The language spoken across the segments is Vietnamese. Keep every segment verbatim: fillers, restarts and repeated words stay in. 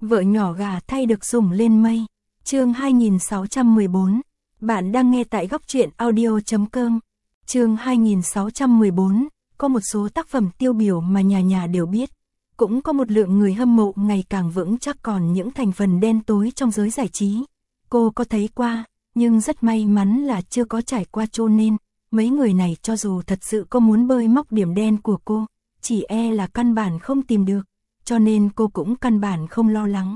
Vợ nhỏ gà thay được sủng lên mây. Chương hai nghìn sáu trăm mười bốn. Bạn đang nghe tại góc truyện audio chấm com. Chương hai nghìn sáu trăm mười bốn. Có một số tác phẩm tiêu biểu mà nhà nhà đều biết. Cũng có một lượng người hâm mộ ngày càng vững chắc, còn những thành phần đen tối trong giới giải trí. Cô có thấy qua, nhưng rất may mắn là chưa có trải qua, cho nên mấy người này cho dù thật sự có muốn bơi móc điểm đen của cô, chỉ e là căn bản không tìm được, cho nên cô cũng căn bản không lo lắng.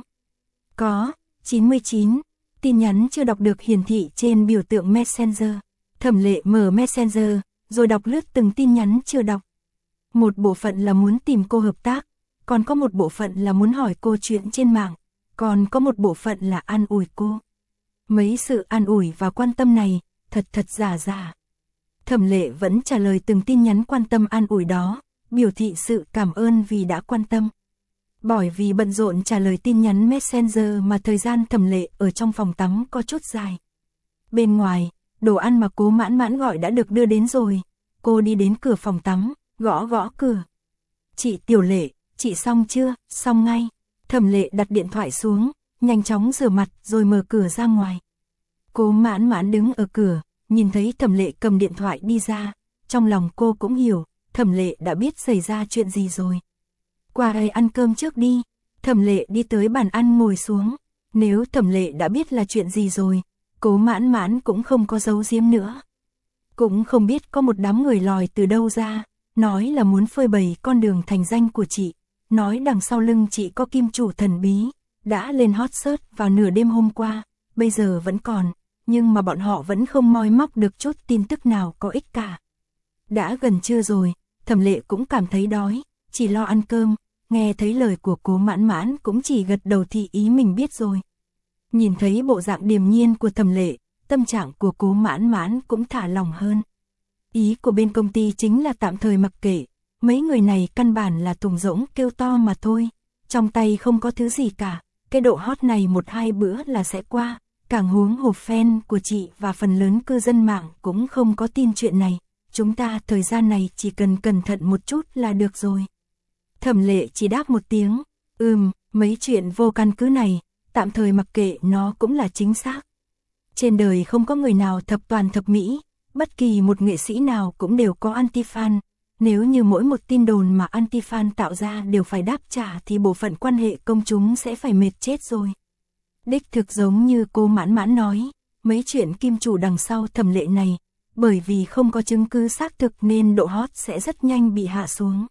Có, chín mươi chín, tin nhắn chưa đọc được hiển thị trên biểu tượng Messenger. Thẩm Lệ mở Messenger, rồi đọc lướt từng tin nhắn chưa đọc. Một bộ phận là muốn tìm cô hợp tác, còn có một bộ phận là muốn hỏi cô chuyện trên mạng, còn có một bộ phận là an ủi cô. Mấy sự an ủi và quan tâm này, thật thật giả giả. Thẩm Lệ vẫn trả lời từng tin nhắn quan tâm an ủi đó, biểu thị sự cảm ơn vì đã quan tâm. Bởi vì bận rộn trả lời tin nhắn Messenger mà thời gian Thẩm Lệ ở trong phòng tắm có chút dài. Bên ngoài, đồ ăn mà Cố Mãn Mãn gọi đã được đưa đến rồi. Cô đi đến cửa phòng tắm, gõ gõ cửa. Chị Tiểu Lệ, chị xong chưa? Xong ngay. Thẩm Lệ đặt điện thoại xuống, nhanh chóng rửa mặt rồi mở cửa ra ngoài. Cố Mãn Mãn đứng ở cửa, nhìn thấy Thẩm Lệ cầm điện thoại đi ra, trong lòng cô cũng hiểu, Thẩm Lệ đã biết xảy ra chuyện gì rồi. Qua đây ăn cơm trước đi. Thẩm Lệ đi tới bàn ăn ngồi xuống. Nếu Thẩm Lệ đã biết là chuyện gì rồi, Cố Mãn Mãn cũng không có giấu giếm nữa. Cũng không biết có một đám người lòi từ đâu ra, nói là muốn phơi bày con đường thành danh của chị, nói đằng sau lưng chị có kim chủ thần bí, đã lên hot search vào nửa đêm hôm qua, bây giờ vẫn còn, nhưng mà bọn họ vẫn không moi móc được chút tin tức nào có ích cả. Đã gần trưa rồi, Thẩm Lệ cũng cảm thấy đói, chỉ lo ăn cơm, nghe thấy lời của Cố Mãn Mãn cũng chỉ gật đầu thị ý mình biết rồi. Nhìn thấy bộ dạng điềm nhiên của Thẩm Lệ, tâm trạng của Cố Mãn Mãn cũng thả lòng hơn. Ý của bên công ty chính là tạm thời mặc kệ, mấy người này căn bản là thùng rỗng kêu to mà thôi, trong tay không có thứ gì cả, cái độ hot này một hai bữa là sẽ qua, càng huống hồ fan của chị và phần lớn cư dân mạng cũng không có tin chuyện này, chúng ta thời gian này chỉ cần cẩn thận một chút là được rồi. Thẩm Lệ chỉ đáp một tiếng, ừm, mấy chuyện vô căn cứ này, tạm thời mặc kệ nó cũng là chính xác. Trên đời không có người nào thập toàn thập mỹ, bất kỳ một nghệ sĩ nào cũng đều có anti-fan. Nếu như mỗi một tin đồn mà anti-fan tạo ra đều phải đáp trả thì bộ phận quan hệ công chúng sẽ phải mệt chết rồi. Đích thực giống như Cố Mãn Mãn nói, mấy chuyện kim chủ đằng sau Thẩm Lệ này, bởi vì không có chứng cứ xác thực nên độ hot sẽ rất nhanh bị hạ xuống.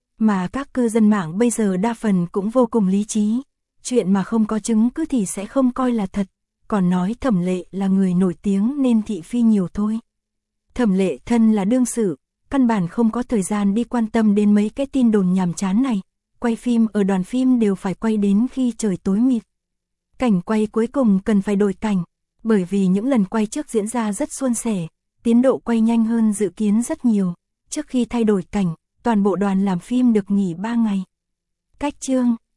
Mà các cư dân mạng bây giờ đa phần cũng vô cùng lý trí, chuyện mà không có chứng cứ thì sẽ không coi là thật, còn nói Thẩm Lệ là người nổi tiếng nên thị phi nhiều thôi. Thẩm Lệ thân là đương sự, căn bản không có thời gian đi quan tâm đến mấy cái tin đồn nhàm chán này, quay phim ở đoàn phim đều phải quay đến khi trời tối mịt. Cảnh quay cuối cùng cần phải đổi cảnh, bởi vì những lần quay trước diễn ra rất suôn sẻ, tiến độ quay nhanh hơn dự kiến rất nhiều, trước khi thay đổi cảnh, toàn bộ đoàn làm phim được nghỉ ba ngày. Cách chương